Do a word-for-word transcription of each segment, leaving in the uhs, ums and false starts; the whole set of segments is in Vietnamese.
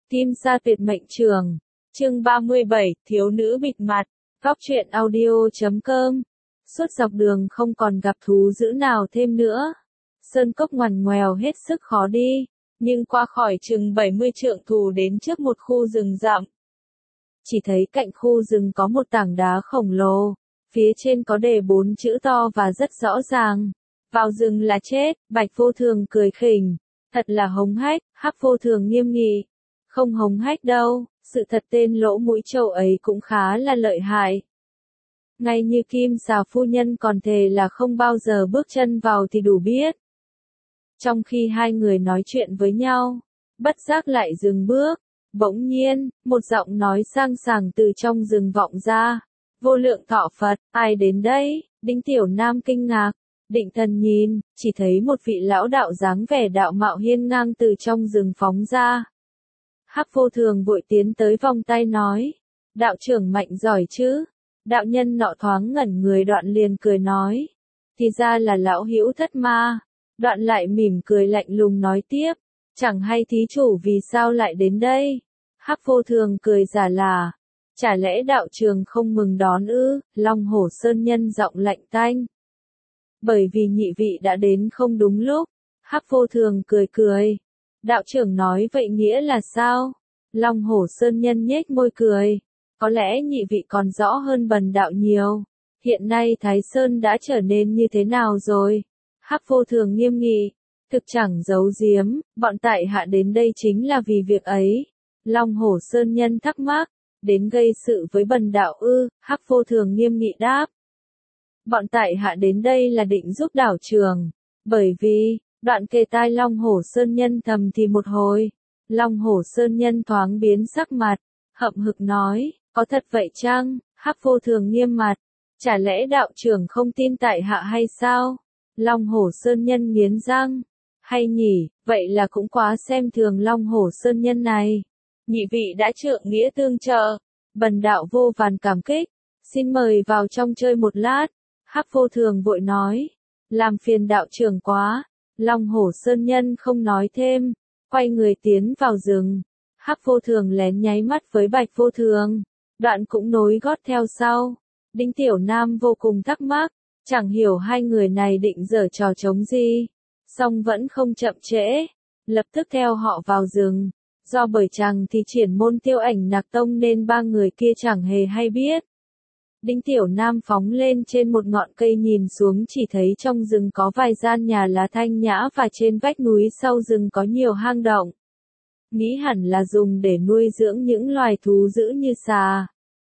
Kim Sa Tuyệt Mệnh Trường, chương ba mươi bảy, Thiếu nữ bịt mặt, góc truyện audio chấm com. Suốt dọc đường không còn gặp thú dữ nào thêm nữa. Sơn cốc ngoằn ngoèo hết sức khó đi, nhưng qua khỏi chừng bảy mươi trượng thù đến trước một khu rừng rậm. Chỉ thấy cạnh khu rừng có một tảng đá khổng lồ, phía trên có đề bốn chữ to và rất rõ ràng. Vào rừng là chết. Bạch Vô Thường cười khỉnh. Thật là hống hách. Hắc Vô Thường nghiêm nghị. Không hống hách đâu, sự thật tên lỗ mũi trâu ấy cũng khá là lợi hại. Ngay như Kim Xà phu nhân còn thề là không bao giờ bước chân vào thì đủ biết. Trong khi hai người nói chuyện với nhau, bất giác lại dừng bước. Bỗng nhiên, một giọng nói sang sảng từ trong rừng vọng ra. Vô lượng thọ Phật, ai đến đây? Đinh Tiểu Nam kinh ngạc. Định Thần nhìn, chỉ thấy một vị lão đạo dáng vẻ đạo mạo hiên ngang từ trong rừng phóng ra. Hắc Vô Thường vội tiến tới vòng tay nói. Đạo trưởng mạnh giỏi chứ? Đạo nhân nọ thoáng ngẩn người, đoạn liền cười nói. Thì ra là lão hữu Thất Ma. Đoạn lại mỉm cười lạnh lùng nói tiếp. Chẳng hay thí chủ vì sao lại đến đây? Hắc Vô Thường cười giả là. Chả lẽ đạo trường không mừng đón ư? Long Hổ Sơn Nhân giọng lạnh tanh. Bởi vì nhị vị đã đến không đúng lúc. Hắc Vô Thường cười cười. Đạo trưởng nói vậy nghĩa là sao? Long Hổ Sơn Nhân nhếch môi cười. Có lẽ nhị vị còn rõ hơn bần đạo nhiều. Hiện nay Thái Sơn đã trở nên như thế nào rồi? Hắc Vô Thường nghiêm nghị. Thực chẳng giấu giếm, bọn tại hạ đến đây chính là vì việc ấy. Long Hổ Sơn Nhân thắc mắc. Đến gây sự với bần đạo ư? Hắc Vô Thường nghiêm nghị đáp. Bọn tại hạ đến đây là định giúp đạo trường. Bởi vì, đoạn kề tai Long Hổ Sơn Nhân thầm thì một hồi. Long Hổ Sơn Nhân thoáng biến sắc mặt, hậm hực nói, có thật vậy chăng? Hắc Vô Thường nghiêm mặt, chả lẽ đạo trưởng không tin tại hạ hay sao? Long Hổ Sơn Nhân nghiến răng, hay nhỉ, vậy là cũng quá xem thường Long Hổ Sơn Nhân này. Nhị vị đã trượng nghĩa tương trợ, bần đạo vô vàn cảm kích, xin mời vào trong chơi một lát. Hắc Vô Thường vội nói, làm phiền đạo trưởng quá. Long Hổ Sơn Nhân không nói thêm, quay người tiến vào rừng. Hắc Vô Thường lén nháy mắt với Bạch Vô Thường, đoạn cũng nối gót theo sau. Đinh Tiểu Nam vô cùng thắc mắc, chẳng hiểu hai người này định giở trò trống gì, song vẫn không chậm trễ, lập tức theo họ vào rừng. Do bởi chàng thì triển môn Tiêu Ảnh Nạc Tông nên ba người kia chẳng hề hay biết. Đinh Tiểu Nam phóng lên trên một ngọn cây nhìn xuống, chỉ thấy trong rừng có vài gian nhà lá thanh nhã và trên vách núi sau rừng có nhiều hang động. Nghĩ hẳn là dùng để nuôi dưỡng những loài thú dữ như xà.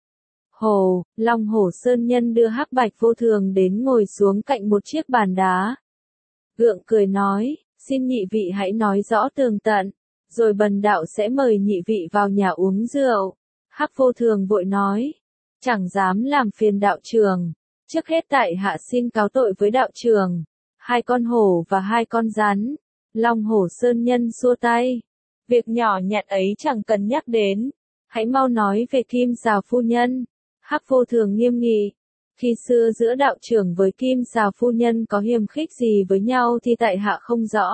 Hồ, Long Hổ Sơn Nhân đưa Hắc Bạch Vô Thường đến ngồi xuống cạnh một chiếc bàn đá. Gượng cười nói, xin nhị vị hãy nói rõ tường tận, rồi bần đạo sẽ mời nhị vị vào nhà uống rượu. Hắc Vô Thường vội nói. Chẳng dám làm phiền đạo trường. Trước hết tại hạ xin cáo tội với đạo trường. Hai con hổ và hai con rắn. Long Hổ Sơn Nhân xua tay. Việc nhỏ nhặt ấy chẳng cần nhắc đến. Hãy mau nói về Kim Xà phu nhân. Hắc Vô Thường nghiêm nghị. Khi xưa giữa đạo trưởng với Kim Xà phu nhân có hiềm khích gì với nhau thì tại hạ không rõ.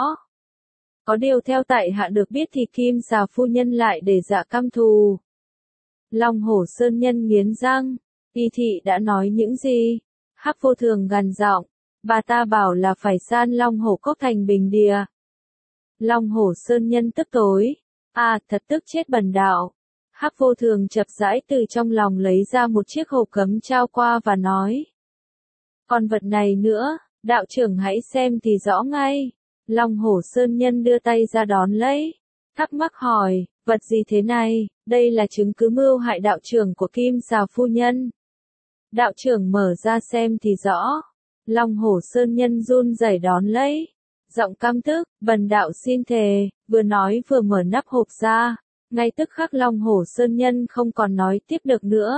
Có điều theo tại hạ được biết thì Kim Xà phu nhân lại để dạ căm thù. Long Hổ Sơn Nhân nghiến răng, y thị đã nói những gì? Hắc Vô Thường gằn giọng, bà ta bảo là phải san Long Hổ Cốc thành bình địa. Long Hổ Sơn Nhân tức tối, à thật tức chết bần đạo. Hắc Vô Thường chập rãi từ trong lòng lấy ra một chiếc hộp cấm trao qua và nói. Còn vật này nữa, đạo trưởng hãy xem thì rõ ngay. Long Hổ Sơn Nhân đưa tay ra đón lấy, thắc mắc hỏi, vật gì thế này? Đây là chứng cứ mưu hại đạo trưởng của Kim Xà phu nhân. Đạo trưởng mở ra xem thì rõ. Long Hổ Sơn Nhân run rẩy đón lấy, giọng căm tức, bần đạo xin thề. Vừa nói vừa mở nắp hộp ra, ngay tức khắc Long Hổ Sơn Nhân không còn nói tiếp được nữa.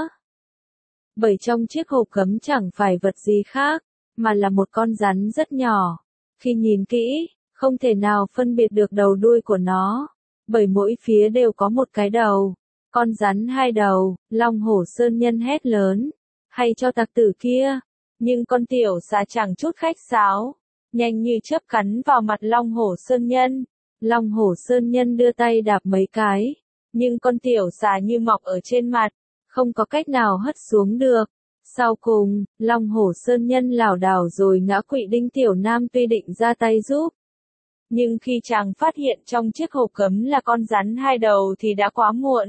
Bởi trong chiếc hộp cấm chẳng phải vật gì khác, mà là một con rắn rất nhỏ. Khi nhìn kỹ, không thể nào phân biệt được đầu đuôi của nó. Bởi mỗi phía đều có một cái đầu. Con rắn hai đầu. Long Hổ Sơn Nhân hét lớn. Hay cho tặc tử kia. Nhưng con tiểu xà chẳng chút khách sáo, nhanh như chớp cắn vào mặt Long Hổ Sơn Nhân. Long Hổ Sơn Nhân đưa tay đạp mấy cái. nhưng con tiểu xà như mọc ở trên mặt, không có cách nào hất xuống được. Sau cùng, Long Hổ Sơn Nhân lảo đảo rồi ngã quỵ. Đinh Tiểu Nam tuy định ra tay giúp, nhưng khi chàng phát hiện trong chiếc hộp cấm là con rắn hai đầu thì đã quá muộn,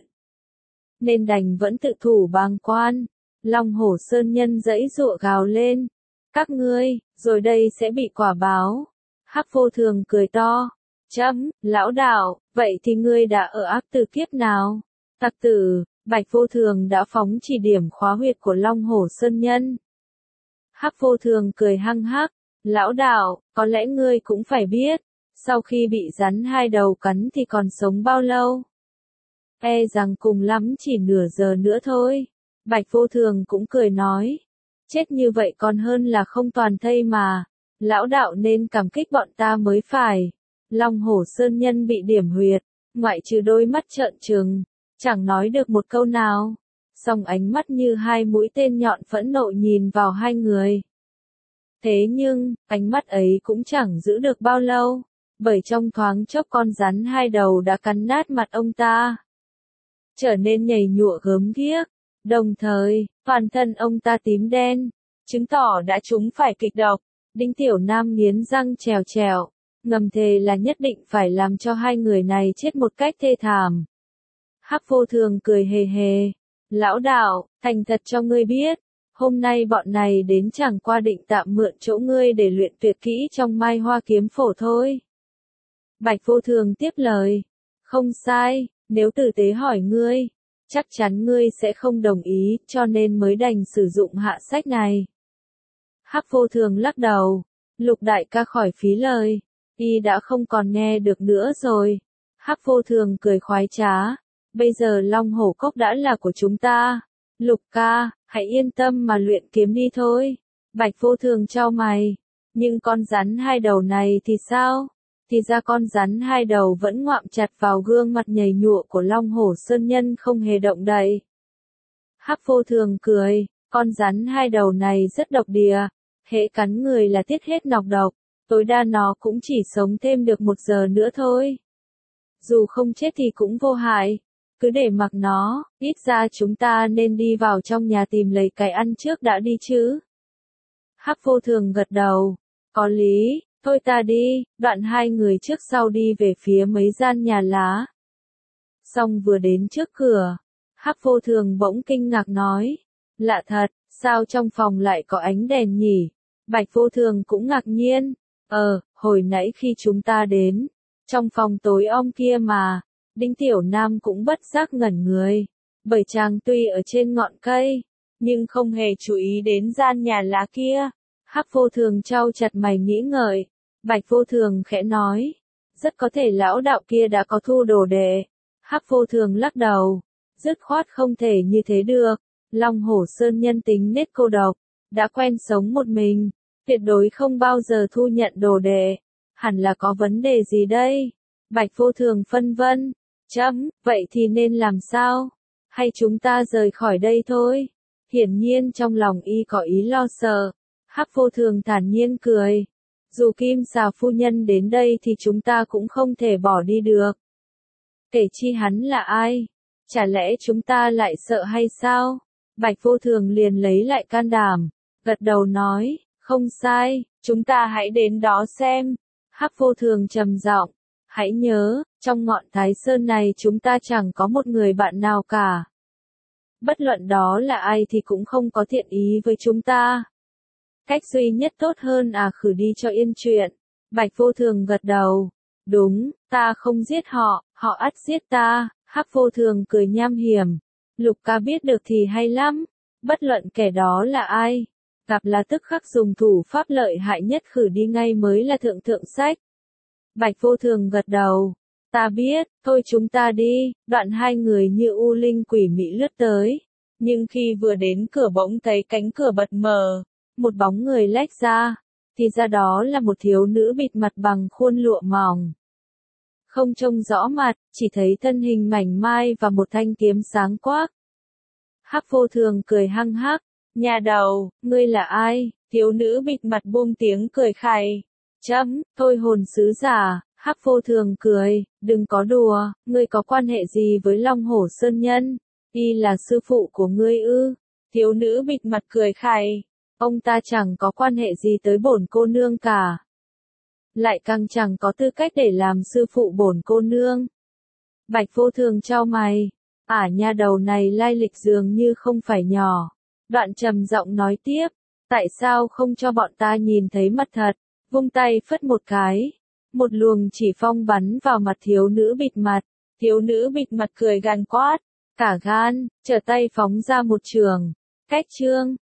nên đành vẫn tự thủ bàng quan. Long Hổ Sơn Nhân giãy giụa gào lên, các ngươi, rồi đây sẽ bị quả báo. Hắc Vô Thường cười to, chấm, lão đạo, vậy thì ngươi đã ở ác tử kiếp nào? Tặc tử, Bạch Vô Thường đã phóng chỉ điểm khóa huyệt của Long Hổ Sơn Nhân. Hắc Vô Thường cười hăng hắc, lão đạo, có lẽ ngươi cũng phải biết, sau khi bị rắn hai đầu cắn thì còn sống bao lâu? E rằng cùng lắm chỉ nửa giờ nữa thôi. Bạch Vô Thường cũng cười nói, chết như vậy còn hơn là không toàn thây mà, lão đạo nên cảm kích bọn ta mới phải. Long Hổ Sơn Nhân bị điểm huyệt, ngoại trừ đôi mắt trợn trừng, chẳng nói được một câu nào, song ánh mắt như hai mũi tên nhọn phẫn nộ nhìn vào hai người. Thế nhưng, ánh mắt ấy cũng chẳng giữ được bao lâu, bởi trong thoáng chốc con rắn hai đầu đã cắn nát mặt ông ta, trở nên nhầy nhụa gớm ghiếc, đồng thời, toàn thân ông ta tím đen, chứng tỏ đã trúng phải kịch độc. Đinh Tiểu Nam nghiến răng trèo trèo, ngầm thề là nhất định phải làm cho hai người này chết một cách thê thảm. Hắc Vô Thường cười hề hề, lão đạo, thành thật cho ngươi biết, hôm nay bọn này đến chẳng qua định tạm mượn chỗ ngươi để luyện tuyệt kỹ trong Mai Hoa Kiếm Phổ thôi. Bạch Vô Thường tiếp lời, không sai, nếu tử tế hỏi ngươi, chắc chắn ngươi sẽ không đồng ý, cho nên mới đành sử dụng hạ sách này. Hắc Vô Thường lắc đầu, Lục đại ca khỏi phí lời, y đã không còn nghe được nữa rồi. Hắc Vô Thường cười khoái trá, bây giờ Long Hổ Cốc đã là của chúng ta. Lục ca, hãy yên tâm mà luyện kiếm đi thôi. Bạch Vô Thường chau mày, nhưng con rắn hai đầu này thì sao? Thì ra con rắn hai đầu vẫn ngoạm chặt vào gương mặt nhầy nhụa của Long Hổ Sơn Nhân không hề động đậy. Hắc Vô Thường cười, con rắn hai đầu này rất độc địa, hễ cắn người là tiết hết nọc độc, tối đa nó cũng chỉ sống thêm được một giờ nữa thôi. Dù không chết thì cũng vô hại, cứ để mặc nó, ít ra chúng ta nên đi vào trong nhà tìm lấy cái ăn trước đã đi chứ. Hắc Vô Thường gật đầu, có lý, thôi ta đi. Đoạn hai người trước sau đi về phía mấy gian nhà lá. Xong vừa đến trước cửa, Hắc Vô Thường bỗng kinh ngạc nói, lạ thật, sao trong phòng lại có ánh đèn nhỉ? Bạch Vô Thường cũng ngạc nhiên, ờ, hồi nãy khi chúng ta đến, trong phòng tối om kia mà. Đinh Tiểu Nam cũng bất giác ngẩn người, bởi chàng tuy ở trên ngọn cây, nhưng không hề chú ý đến gian nhà lá kia. Hắc Vô Thường chau chặt mày nghĩ ngợi, Bạch Vô Thường khẽ nói, rất có thể lão đạo kia đã có thu đồ đệ. Hắc Vô Thường lắc đầu, dứt khoát không thể như thế được. Long Hổ Sơn Nhân tính nết cô độc, đã quen sống một mình, tuyệt đối không bao giờ thu nhận đồ đệ, hẳn là có vấn đề gì đây? Bạch Vô Thường phân vân, chấm, vậy thì nên làm sao? Hay chúng ta rời khỏi đây thôi? Hiển nhiên trong lòng y có ý lo sợ. Hắc Vô Thường thản nhiên cười, dù Kim Xà phu nhân đến đây thì chúng ta cũng không thể bỏ đi được. Kể chi hắn là ai? Chả lẽ chúng ta lại sợ hay sao? Bạch Vô Thường liền lấy lại can đảm, gật đầu nói, không sai, chúng ta hãy đến đó xem. Hắc Vô Thường trầm giọng, hãy nhớ, trong ngọn Thái Sơn này chúng ta chẳng có một người bạn nào cả. Bất luận đó là ai thì cũng không có thiện ý với chúng ta. Cách duy nhất tốt hơn à khử đi cho yên chuyện. Bạch Vô Thường gật đầu, đúng, ta không giết họ, họ ắt giết ta. Hắc Vô Thường cười nham hiểm, Lục ca biết được thì hay lắm, bất luận kẻ đó là ai, gặp là tức khắc dùng thủ pháp lợi hại nhất khử đi ngay mới là thượng thượng sách. Bạch Vô Thường gật đầu, ta biết, thôi chúng ta đi. Đoạn hai người như u linh quỷ mị lướt tới, nhưng khi vừa đến cửa bỗng thấy cánh cửa bật mở, một bóng người lách ra, thì ra đó là một thiếu nữ bịt mặt bằng khuôn lụa mỏng. Không trông rõ mặt, chỉ thấy thân hình mảnh mai và một thanh kiếm sáng quắc. Hắc Vô Thường cười hăng hắc, nhà đầu, ngươi là ai? Thiếu nữ bịt mặt buông tiếng cười khày, chấm, thôi hồn sứ giả. Hắc Vô Thường cười, đừng có đùa, ngươi có quan hệ gì với Long Hổ Sơn Nhân? Y là sư phụ của ngươi ư? Thiếu nữ bịt mặt cười khẩy, ông ta chẳng có quan hệ gì tới bổn cô nương cả. Lại càng chẳng có tư cách để làm sư phụ bổn cô nương. Bạch Vô Thường chau mày, ả nha đầu này lai lịch dường như không phải nhỏ. Đoạn trầm giọng nói tiếp, tại sao không cho bọn ta nhìn thấy mặt thật? Vung tay phất một cái, một luồng chỉ phong bắn vào mặt thiếu nữ bịt mặt. Thiếu nữ bịt mặt cười gan quát, cả gan, trở tay phóng ra một trường. Cách chương